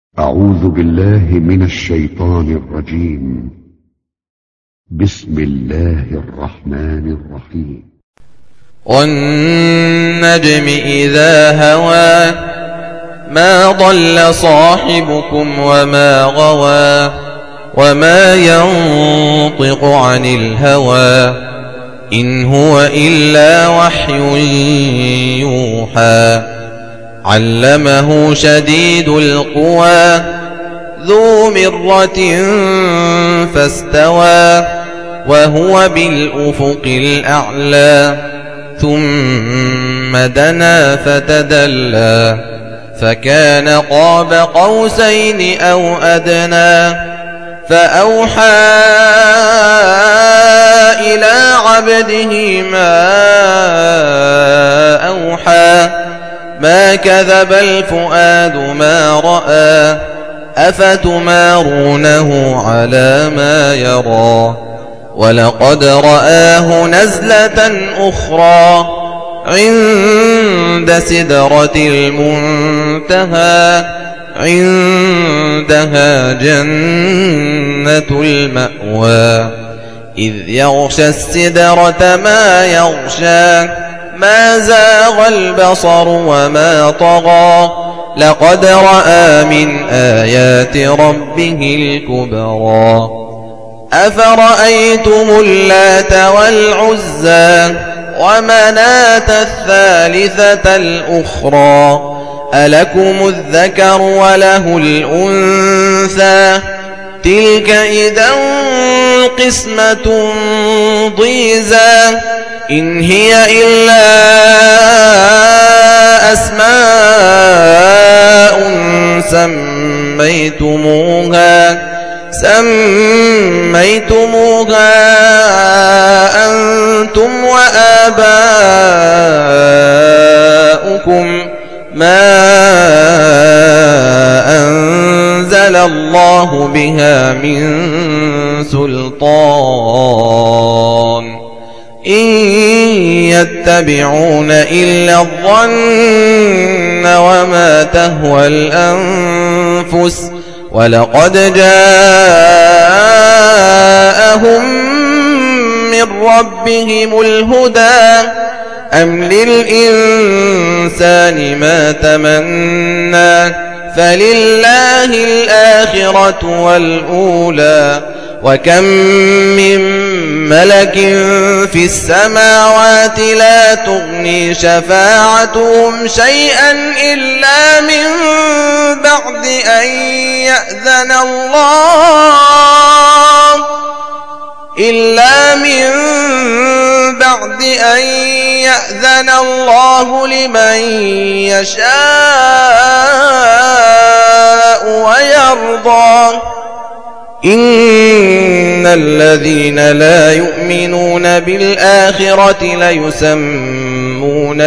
أعوذ بالله من الشيطان الرجيم. بسم الله الرحمن الرحيم. والنجم إذا هوى ما ضل صاحبكم وما غوى وما ينطق عن الهوى إن هو إلا وحي يوحى علمه شديد القوى ذو مرة فاستوى وهو بالأفق الأعلى ثم دنا فتدلى فكان قاب قوسين أو أدنى فأوحى إلى عبده ما أوحى ما كذب الفؤاد ما رأى أفتمارونه على ما يرى ولقد رآه نزلة أخرى عند سدرة المنتهى عندها جنة المأوى إذ يغشى السدرة ما يغشى ما زاغ البصر وما طغى لقد رأى من آيات ربه الكبرى أفرأيتم اللات والعزى ومناة الثالثة الأخرى ألكم الذكر وله الأنثى تلك إذا قسمة ضيزى إن هي إلا أسماء سميتموها أنتم وآباؤكم ما أنزل الله بها من سلطان إن يتبعون إلا الظن وما تهوى الأنفس ولقد جاءهم من ربهم الهدى أم للإنسان ما تمنى فلله الآخرة والأولى وكم من ملك في السماوات لا تغني شفاعتهم شيئا إلا من بعد أن يأذن الله لمن يشاء ويرضى إن الذين لا يؤمنون بالآخرة ليسمون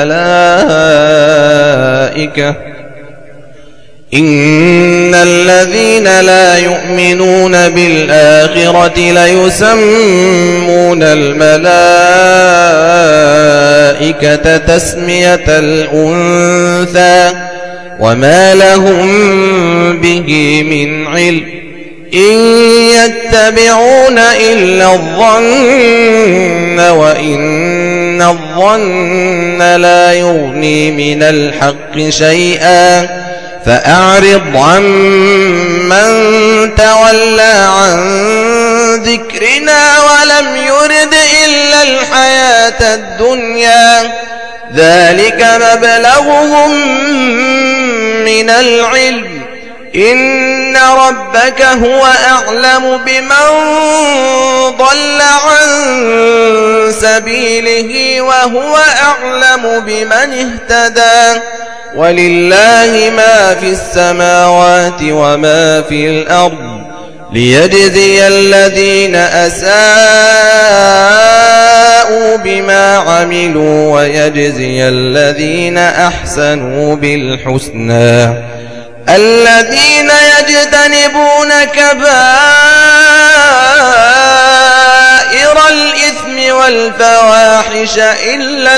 الملائكة تسمية الأنثى وما لهم به من علم إن يتبعون إلا الظن وإن الظن لا يغني من الحق شيئا فأعرض عن من تولى عن ذكرنا ولم يرد إلا الحياة الدنيا ذلك مبلغهم من العلم إن ربك هو أعلم بمن ضل عن سبيله وهو أعلم بمن اهتدى ولله ما في السماوات وما في الأرض ليجزي الذين أساءوا بما عملوا ويجزي الذين أحسنوا بالحسنى الذين يجتنبون كبائر الإثم والفواحش إلا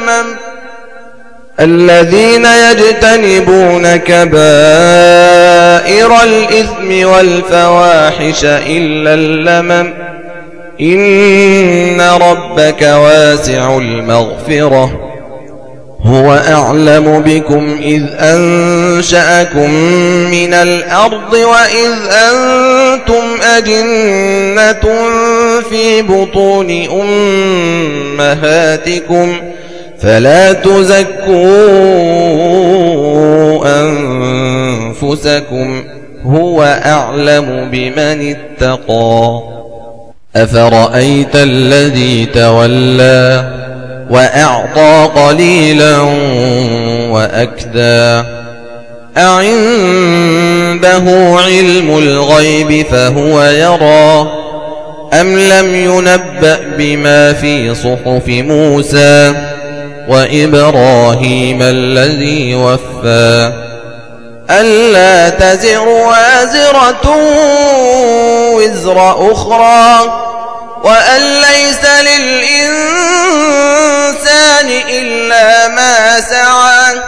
اللمم كبائر الإثم والفواحش إلا اللمم إن ربك واسع المغفرة هو أعلم بكم إذ أنشأكم من الأرض وإذ أنتم أجنة في بطون أمهاتكم فلا تزكوا أنفسكم هو أعلم بمن اتقى أفرأيت الذي تولى وأعطى قليلا وأكدى أعنده علم الغيب فهو يرى أم لم ينبأ بما في صحف موسى وإبراهيم الذي وفى ألا تزر وازرة وزر أخرى وأن ليس للإنسان إلا ما سعى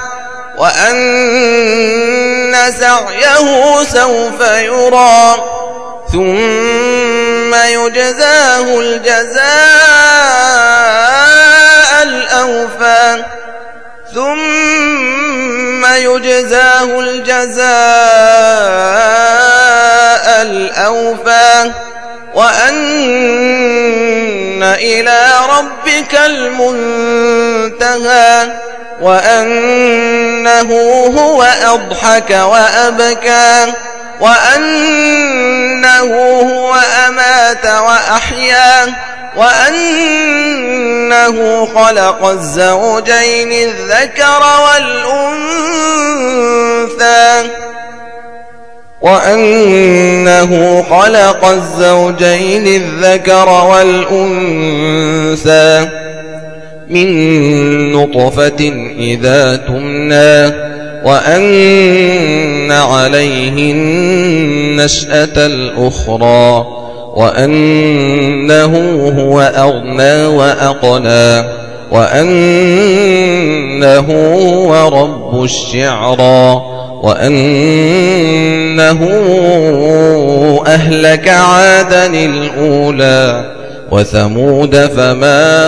وأن سعيه سوف يرى ثم يجزاه الجزاء الأوفى وأن إلى ربك المنتهى وأنه هو أضحك وأبكى وأنه هو أمات وأحيا وأنه خلق الزوجين الذكر والأنثى من نطفة إذا تمنى وأن عليه النشأة الأخرى وأنه هو أغنى وأقنى وأنه هو رب الشعرى وأنه أهلك عادا الأولى وثمود فما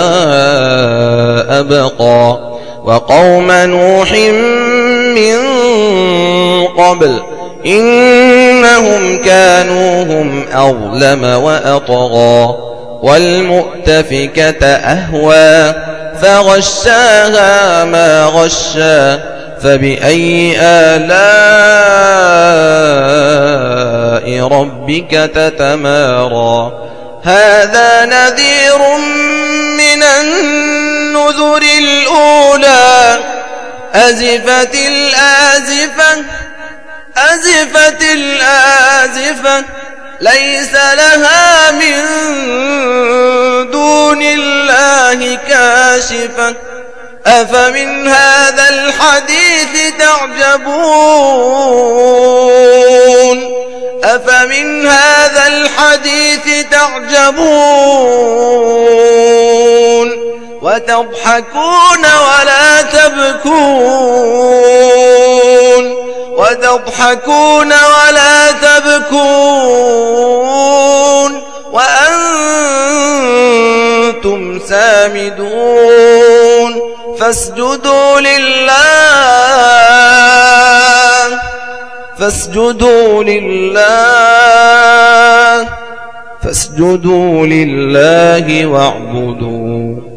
أبقى وقوم نوح من قبل إنهم كانوا هم أظلم وأطغى والمؤتفكة أهوى فغشاها ما غشى فبأي آلاء ربك تتمارى هذا نذير من النذر الأولى أزفت الآزفة ليس لها من دون الله كاشفة أفمن هذا الحديث تعجبون وتضحكون ولا تبكون وأنتم سامدون فاسجدوا لله واعبدوا